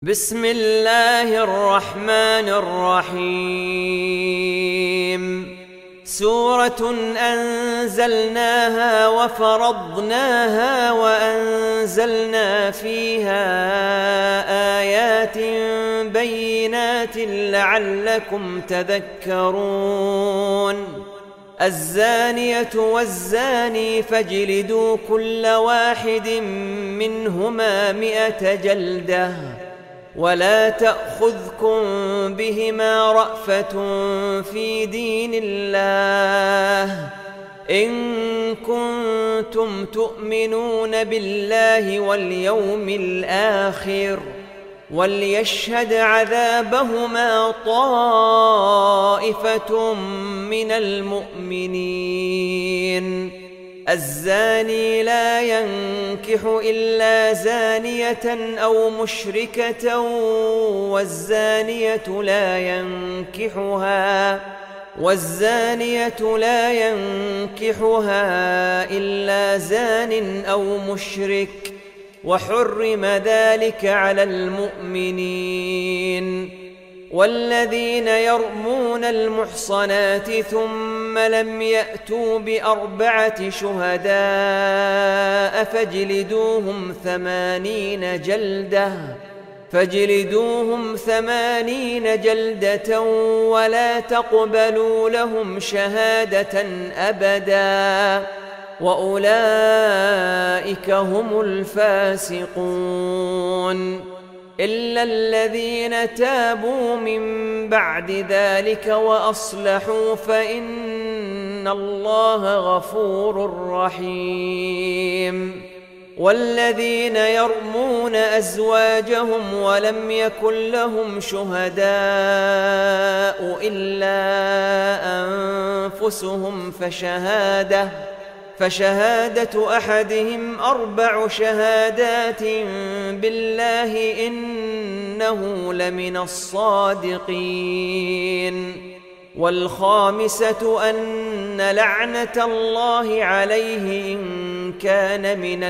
بسم الله الرحمن الرحيم. سورة أنزلناها وفرضناها وأنزلنا فيها آيات بينات لعلكم تذكرون. الزانية والزاني فاجلدوا كل واحد منهما 100 جلدة ولا تأخذكم بهما رأفة في دين الله إن كنتم تؤمنون بالله واليوم الآخر وليشهد عذابهما طائفة من المؤمنين. الزاني لا ينكح إلا زانية أو مشركة والزانية لا ينكحها إلا زان أو مشرك وحرم ذلك على المؤمنين. والذين يرمون المحصنات ثم لم يأتوا ب4 شهداء فاجلدوهم 80 جلدة ولا تقبلوا لهم شهادة أبدا وأولئك هم الفاسقون. إلا الذين تابوا من بعد ذلك وأصلحوا فإن الله غفور رحيم. والذين يرمون أزواجهم ولم يكن لهم شهداء إلا أنفسهم فشهادة أحدهم 4 شهادات بالله إنه لمن الصادقين. والخامسة أن لعنة الله عليه إن كان من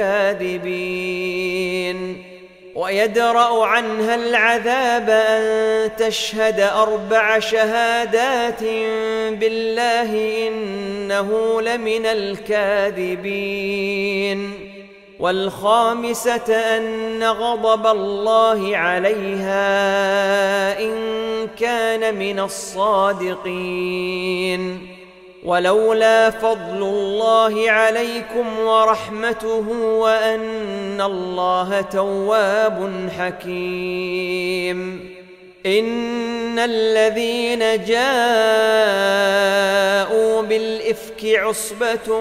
الكاذبين. ويدرأ عنها العذاب أن تشهد 4 شهادات بالله إنه لمن الكاذبين. والخامسة أن غضب الله عليها إن كان من الصادقين. ولولا فضل الله عليكم ورحمته وأن الله تواب حكيم. إن الذين جاءوا بالإفك عصبة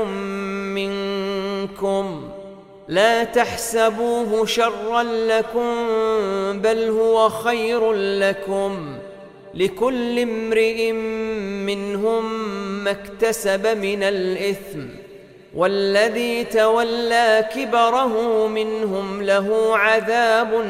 منكم لا تحسبوه شرا لكم بل هو خير لكم لكل امرئ منهم ما اكتسب من الإثم والذي تولى كبره منهم له عذاب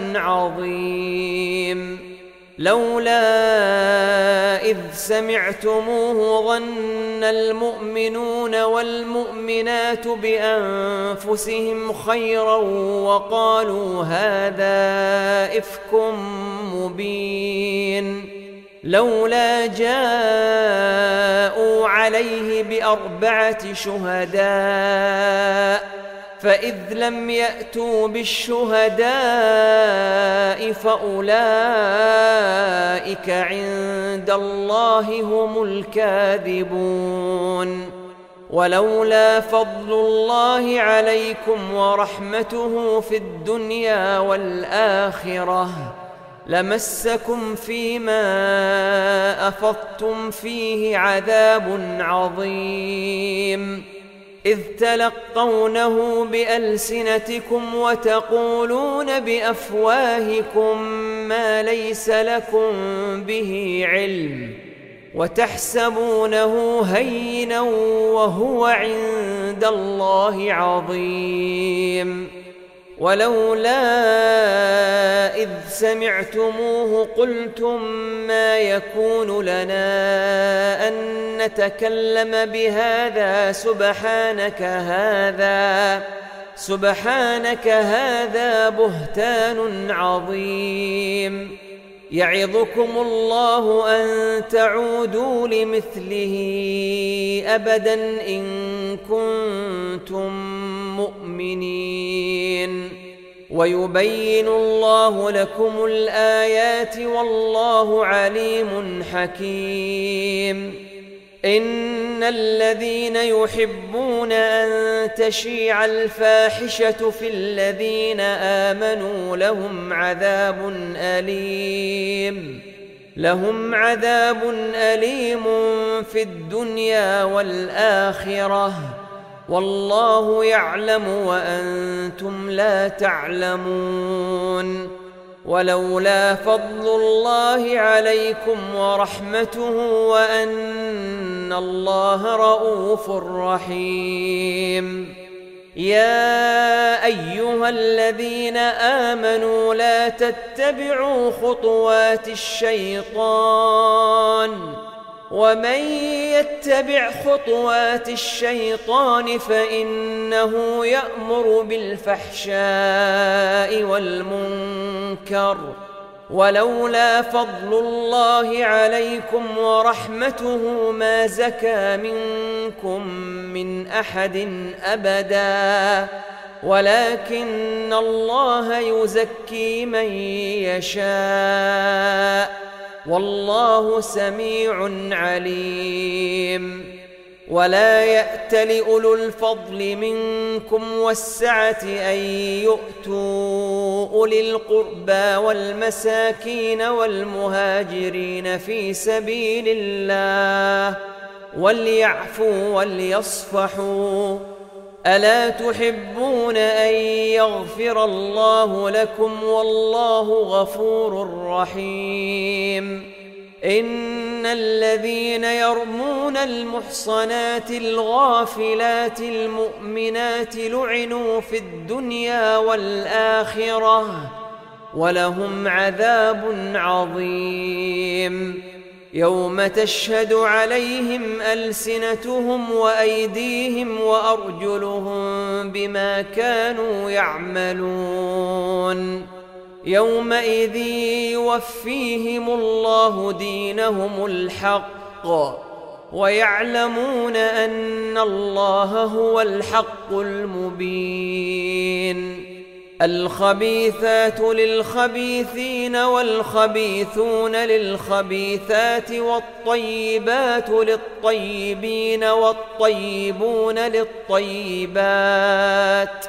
عظيم. لولا إذ سمعتموه ظن المؤمنون والمؤمنات بأنفسهم خيرا وقالوا هذا إفك مبين. لولا جاءوا عليه ب4 شهداء فإذ لم يأتوا بالشهداء فأولئك عند الله هم الكاذبون. ولولا فضل الله عليكم ورحمته في الدنيا والآخرة لمسكم فيما أفضتم فيه عذاب عظيم إذ تلقونه بألسنتكم وتقولون بأفواهكم ما ليس لكم به علم وتحسبونه هينا وهو عند الله عظيم. ولولا إذ سمعتموه قلتم ما يكون لنا أن نتكلم بهذا سبحانك سبحانك هذا بهتان عظيم. يعظكم الله أن تعودوا لمثله أبدا إن كنتم مؤمنين. ويبين الله لكم الآيات والله عليم حكيم. إن الذين يحبون أن تشيع الفاحشة في الذين آمنوا لهم عذاب أليم في الدنيا والآخرة، والله يعلم وأنتم لا تعلمون. ولولا فضل الله عليكم ورحمته وأن الله رؤوف رحيم. يا أيها الذين آمنوا لا تتبعوا خطوات الشيطان، ومن يتبع خطوات الشيطان فإنه يأمر بالفحشاء والمنكر. ولولا فضل الله عليكم ورحمته ما زكى منكم من أحد أبدا، ولكن الله يزكي من يشاء، والله سميع عليم. ولا يأتل أولو الفضل منكم والسعة أن يؤتوا أولي القربى والمساكين والمهاجرين في سبيل الله وليعفوا وليصفحوا. ألا تحبون أن يغفر الله لكم والله غفور رحيم؟ إن الذين يرمون المحصنات الغافلات المؤمنات لعنوا في الدنيا والآخرة ولهم عذاب عظيم. يوم تشهد عليهم ألسنتهم وأيديهم وأرجلهم بما كانوا يعملون. يومئذ يوفيهم الله دينهم الحق ويعلمون أن الله هو الحق المبين. الخبيثات للخبيثين والخبيثون للخبيثات والطيبات للطيبين والطيبون للطيبات،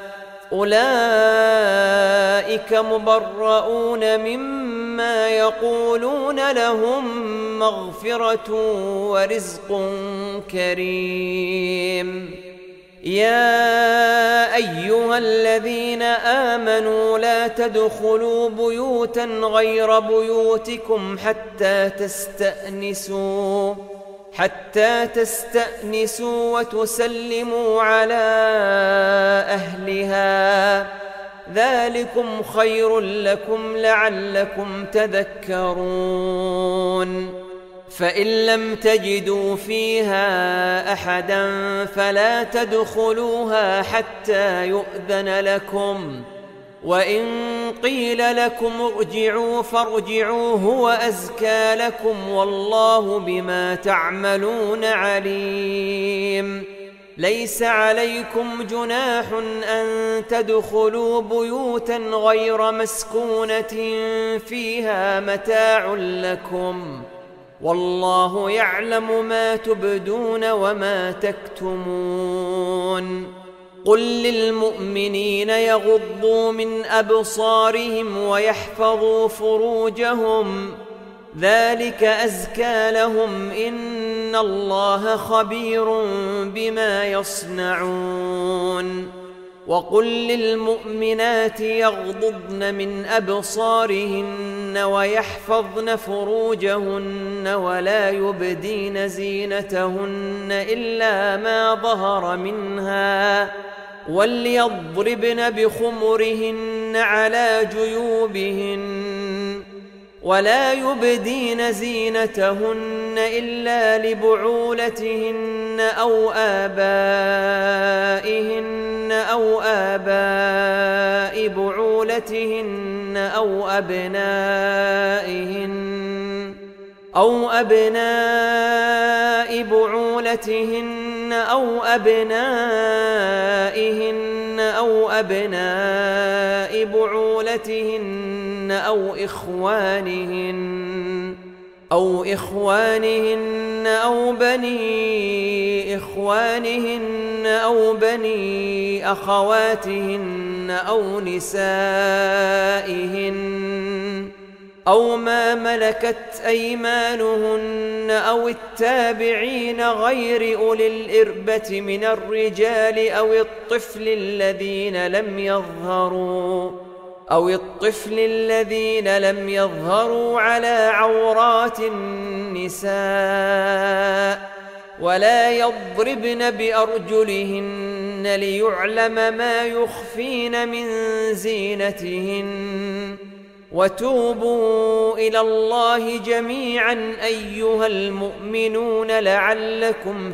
أولئك مبرؤون مما يقولون لهم مغفرة ورزق كريم. يا أيها الذين آمنوا لا تدخلوا بيوتا غير بيوتكم حتى تستأنسوا وتسلموا على أهلها، ذلكم خير لكم لعلكم تذكرون. فإن لم تجدوا فيها أحدا فلا تدخلوها حتى يؤذن لكم، وإن قيل لكم ارجعوا فارجعوا هو أزكى لكم، والله بما تعملون عليم. ليس عليكم جناح أن تدخلوا بيوتا غير مسكونة فيها متاع لكم، والله يعلم ما تبدون وما تكتمون. قل للمؤمنين يغضوا من أبصارهم ويحفظوا فروجهم، ذلك أزكى لهم، إن الله خبير بما يصنعون. وقل للمؤمنات يغضضن من أبصارهن ويحفظن فروجهن ولا يبدين زينتهن إلا ما ظهر منها، وليضربن بخمرهن على جيوبهن، ولا يبدين زينتهن إلا لبعولتهن أو آبائهن أو آباء بعولتهن أو أبناء بعولتهن أو أبنائهن أو أبناء بعولتهن أو إخوانهن أو بني إخوانهن أو بني أخواتهن أو نسائهن أو ما ملكت أيمانهن أو التابعين غير أولي الإربة من الرجال أو الطفل الذين لم يظهروا على عورات النساء ولا يضربن بأرجلهن ليعلم ما يخفين من زينتهن وتوبوا إلى الله جميعا أيها المؤمنون لعلكم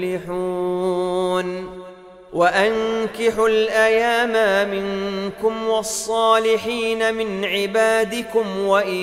تفلحون وأنكحوا الأيام منكم والصالحين من عبادكم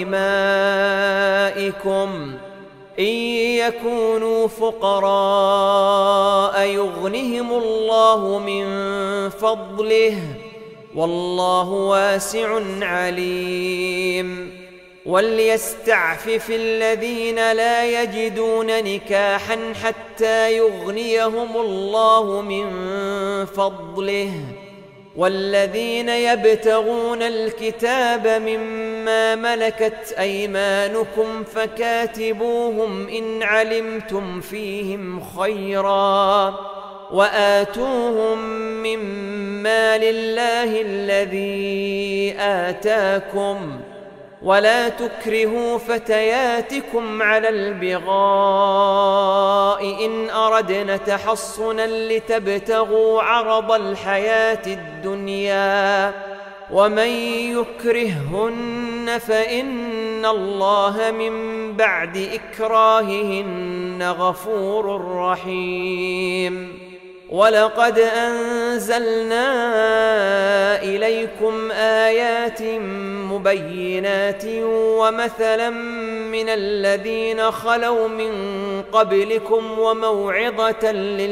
وإمائكم إن يكونوا فقراء يغنهم الله من فضله والله واسع عليم وليستعفف الذين لا يجدون نكاحا حتى يغنيهم الله من فضله والذين يبتغون الكتاب مما ملكت أيمانكم فكاتبوهم إن علمتم فيهم خيرا وآتوهم مما لله الذي آتاكم ولا تكرهوا فتياتكم على البغاء إن أردنا تحصنا لتبتغوا عرض الحياة الدنيا ومن يكرههن فإن الله من بعد إكراههن غفور رحيم ولقد أنزلنا إليكم آيات مبينات ومثلا من الذين خلوا من قبلكم وموعظة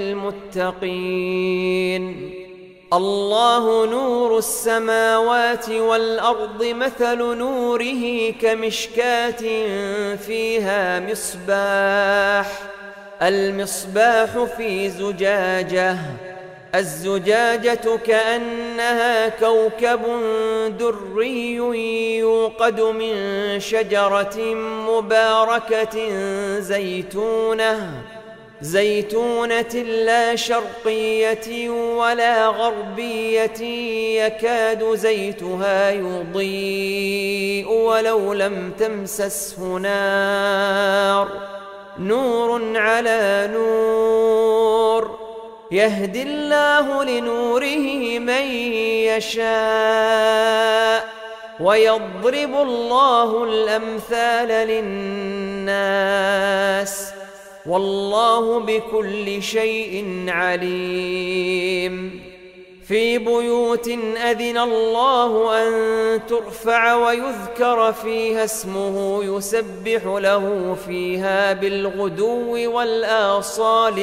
للمتقين الله نور السماوات والأرض مثل نوره كمشكاة فيها المصباح في زجاجة الزجاجة كأنها كوكب دري يوقد من شجرة مباركة زيتونة لا شرقية ولا غربية يكاد زيتها يضيء ولو لم تمسسه نار نور على نور يهدي الله لنوره من يشاء ويضرب الله الأمثال للناس والله بكل شيء عليم في بيوت أذن الله أن ترفع ويذكر فيها اسمه يسبح له فيها بالغدو والآصال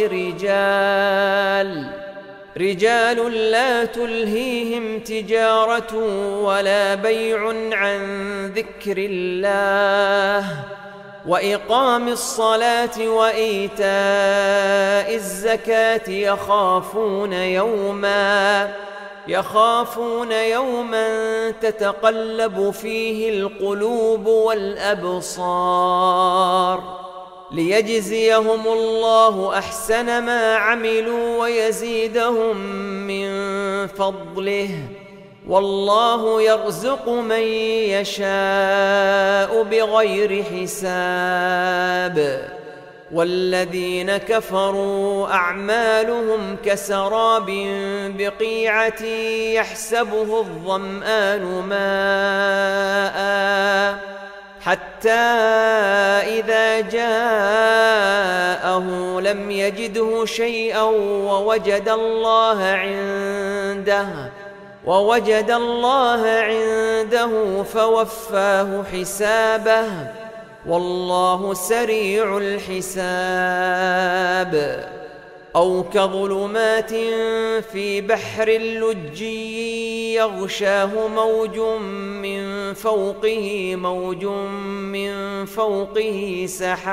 رجال لا تلهيهم تجارة ولا بيع عن ذكر الله وإقام الصلاة وإيتاء الزكاة يخافون يوما تتقلب فيه القلوب والأبصار ليجزيهم الله أحسن ما عملوا ويزيدهم من فضله والله يرزق من يشاء بغير حساب والذين كفروا أعمالهم كسراب بقيعة يحسبه الظمآن ماء حتى إذا جاءه لم يجده شيئا ووجد الله عنده فوفاه حسابه والله سريع الحساب. أو كظلمات في بحر لجي يغشاه موج من فوقه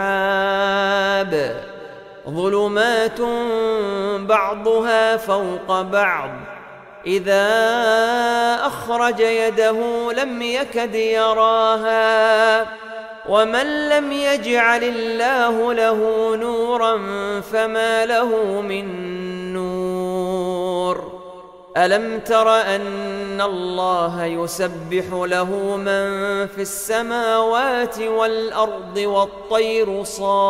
سحاب ظلمات بعضها فوق بعض إذا أخرج يده لم يكد يراها ومن لم يجعل الله له نورا فما له من نور. ألم تر أن الله يسبح له من في السماوات والأرض والطير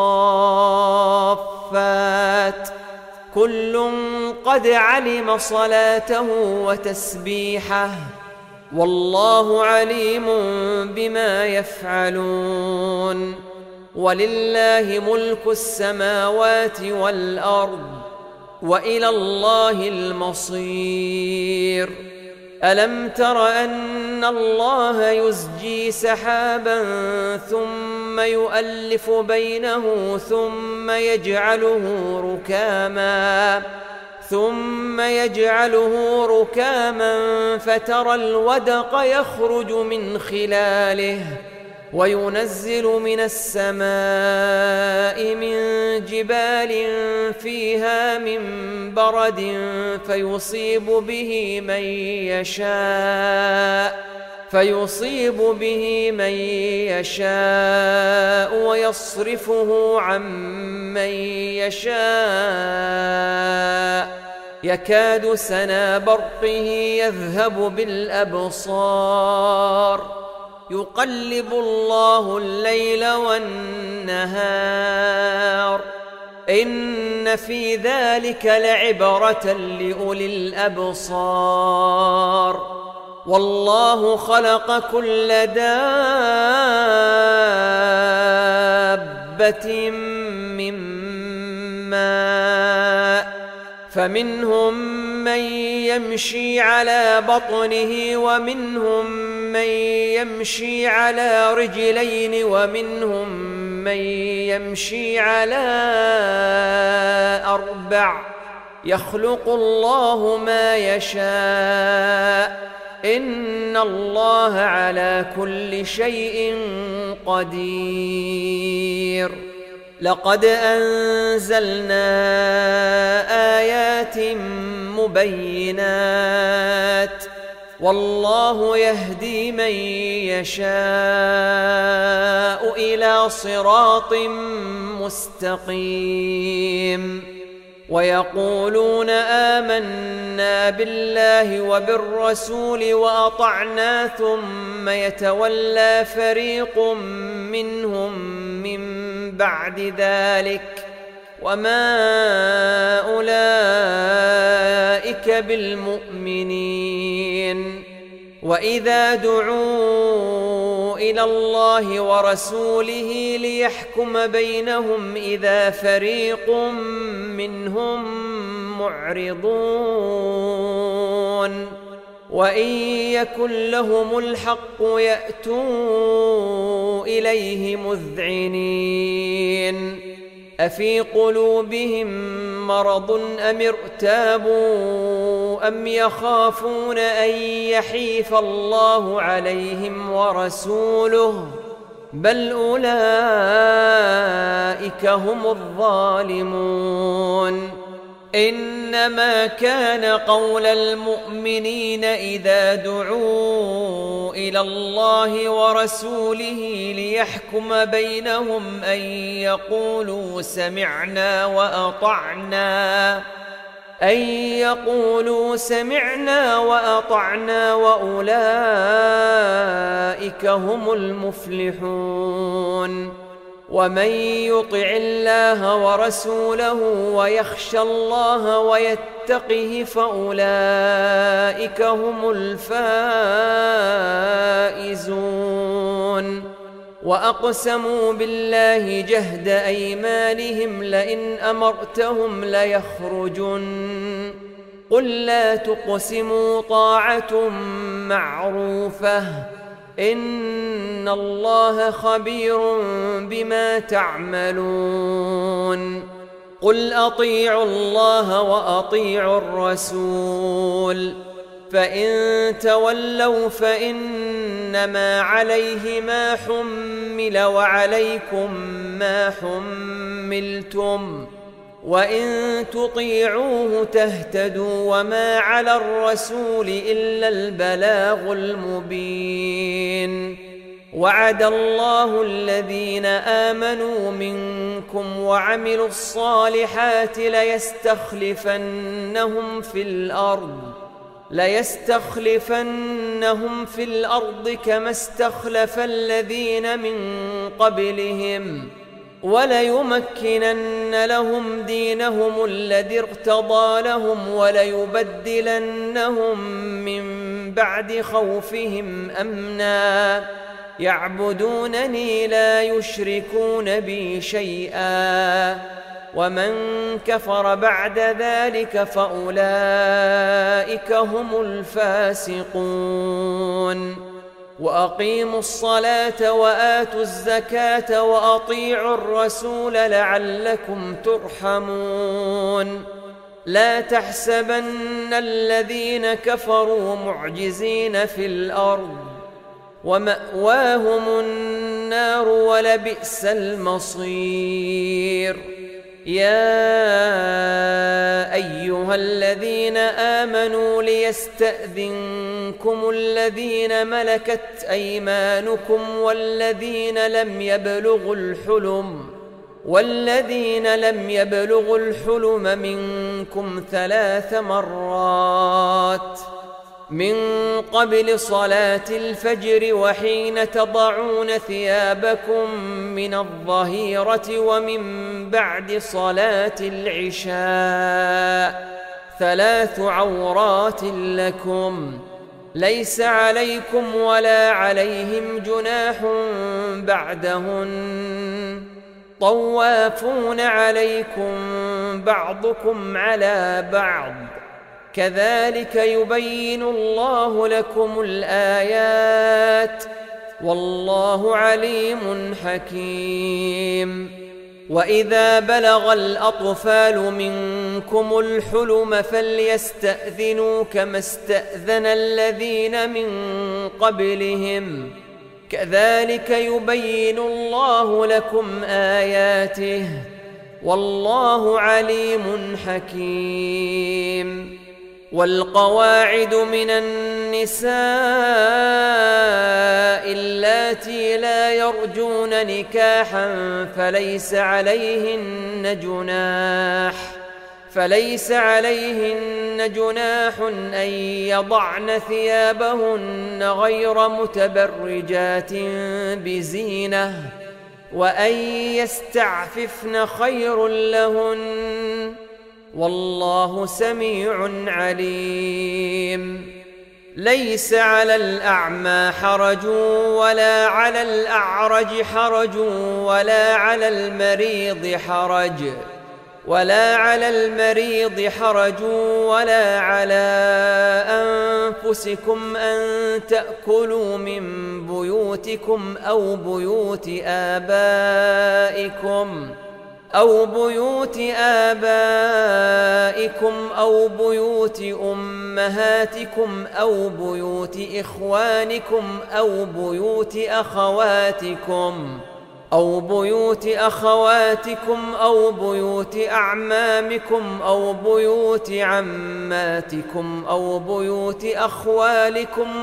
صافات كل قد علم صلاته وتسبيحه والله عليم بما يفعلون. ولله ملك السماوات والأرض وإلى الله المصير. ألم تر أن الله يزجي سحابا ثم يؤلف بينه ثم يجعله ركاما فترى الودق يخرج من خلاله وينزل من السماء من جبال فيها من برد فيصيب به من يشاء ويصرفه عن من يشاء يكاد سنا برقه يذهب بالأبصار يقلب الله الليل والنهار إن في ذلك لعبرة لأولي الأبصار. والله خلق كل دابة من ماء فمنهم من يمشي على بطنه ومنهم من يمشي على رجلين ومنهم من يمشي على أربع يخلق الله ما يشاء إن الله على كل شيء قدير. لقد أنزلنا آيات مبينات والله يهدي من يشاء إلى صراط مستقيم. ويقولون آمنا بالله وبالرسول وأطعنا ثم يتولى فريق منهم من بعد ذلك وما أولئك بالمؤمنين. وإذا دعوا إلى الله ورسوله ليحكم بينهم إذا فريق منهم معرضون وإن يكن لهم الحق يأتوا إليه مذعنين. أفي قلوبهم مرض أم ارتابوا أم يخافون أن يحيف الله عليهم ورسوله بل أولئك هم الظالمون. إنما كان قول المؤمنين إذا دعوا إلى الله ورسوله ليحكم بينهم أن يقولوا سمعنا وأطعنا وأولئك هم المفلحون. ومن يطع الله ورسوله ويخشى الله ويتقه فأولئك هم الفائزون. وأقسموا بالله جهد أيمانهم لئن أمرتهم ليخرجن قل لا تقسموا طاعة معروفة إن الله خبير بما تعملون قل أطيعوا الله وأطيعوا الرسول فإن تولوا فإنما عليه ما حمل وعليكم ما حملتم وإن تطيعوه تهتدوا وما على الرسول إلا البلاغ المبين وعد الله الذين آمنوا منكم وعملوا الصالحات ليستخلفنهم في الأرض كما استخلف الذين من قبلهم وليمكنن لهم دينهم الذي ارتضى لهم وليبدلنهم من بعد خوفهم أمنا يعبدونني لا يشركون بي شيئا ومن كفر بعد ذلك فأولئك هم الفاسقون وأقيموا الصلاة وآتوا الزكاة وأطيعوا الرسول لعلكم ترحمون لا تحسبن الذين كفروا معجزين في الأرض ومأواهم النار ولبئس المصير يا أيها الذين آمنوا ليستأذنكم الذين ملكت أيمانكم والذين لم يبلغوا الحلم منكم 3 مرات من قبل صلاة الفجر وحين تضعون ثيابكم من الظهيرة ومن بعد صلاة العشاء 3 عورات لكم ليس عليكم ولا عليهم جناح بعدهن طوافون عليكم بعضكم على بعض كذلك يبين الله لكم الآيات والله عليم حكيم وإذا بلغ الأطفال منكم الحلم فليستأذنوا كما استأذن الذين من قبلهم كذلك يبين الله لكم آياته والله عليم حكيم والقواعد من النساء اللاتي لا يرجون نكاحا فليس عليهن جناح أن يضعن ثيابهن غير متبرجات بزينة وأن يستعففن خير لهن والله سميع عليم ليس على الأعمى حرج ولا على الأعرج حرج ولا على المريض حرج ولا على أنفسكم أن تأكلوا من بيوتكم أو بيوت آبائكم أو بيوت أمهاتكم أو بيوت إخوانكم أو بيوت أخواتكم أو بيوت أعمامكم أو بيوت عماتكم أو بيوت أخوالكم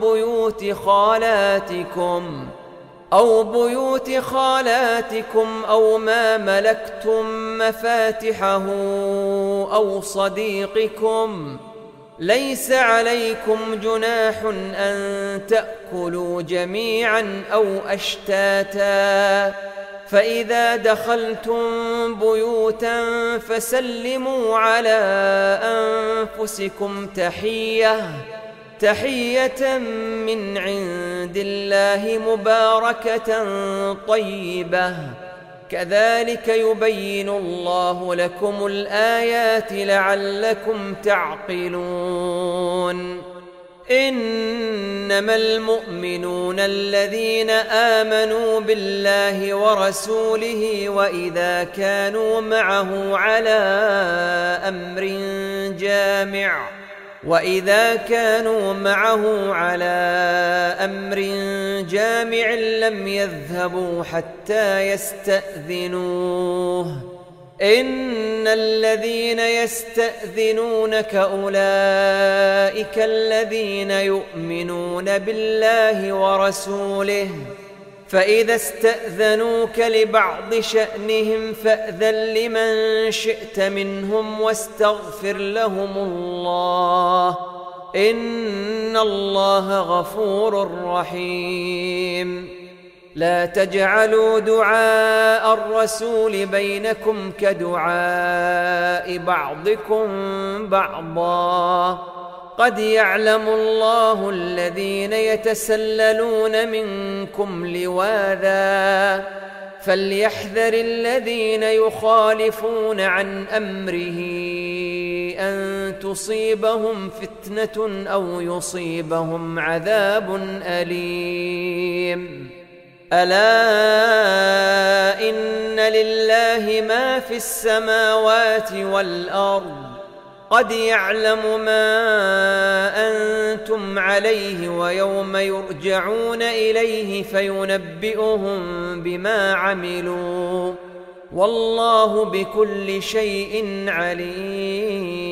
أو بيوت خالاتكم أو ما ملكتم مفاتحه أو صديقكم ليس عليكم جناح أن تأكلوا جميعا أو أشتاتا فإذا دخلتم بيوتا فسلموا على أنفسكم تحية من عند الله مباركة طيبة كذلك يبين الله لكم الآيات لعلكم تعقلون إنما المؤمنون الذين آمنوا بالله ورسوله وإذا كانوا معه على أمر جامع لم يذهبوا حتى يستأذنوه إن الذين يستأذنونك أولئك الذين يؤمنون بالله ورسوله فإذا استأذنوك لبعض شأنهم فأذن لمن شئت منهم واستغفر لهم الله إن الله غفور رحيم لا تجعلوا دعاء الرسول بينكم كدعاء بعضكم بعضا قد يعلم الله الذين يتسللون منكم لواذا فليحذر الذين يخالفون عن أمره أن تصيبهم فتنة أو يصيبهم عذاب أليم ألا إن لله ما في السماوات والأرض قد يعلم ما أنتم عليه ويوم يرجعون إليه فينبئهم بما عملوا والله بكل شيء عليم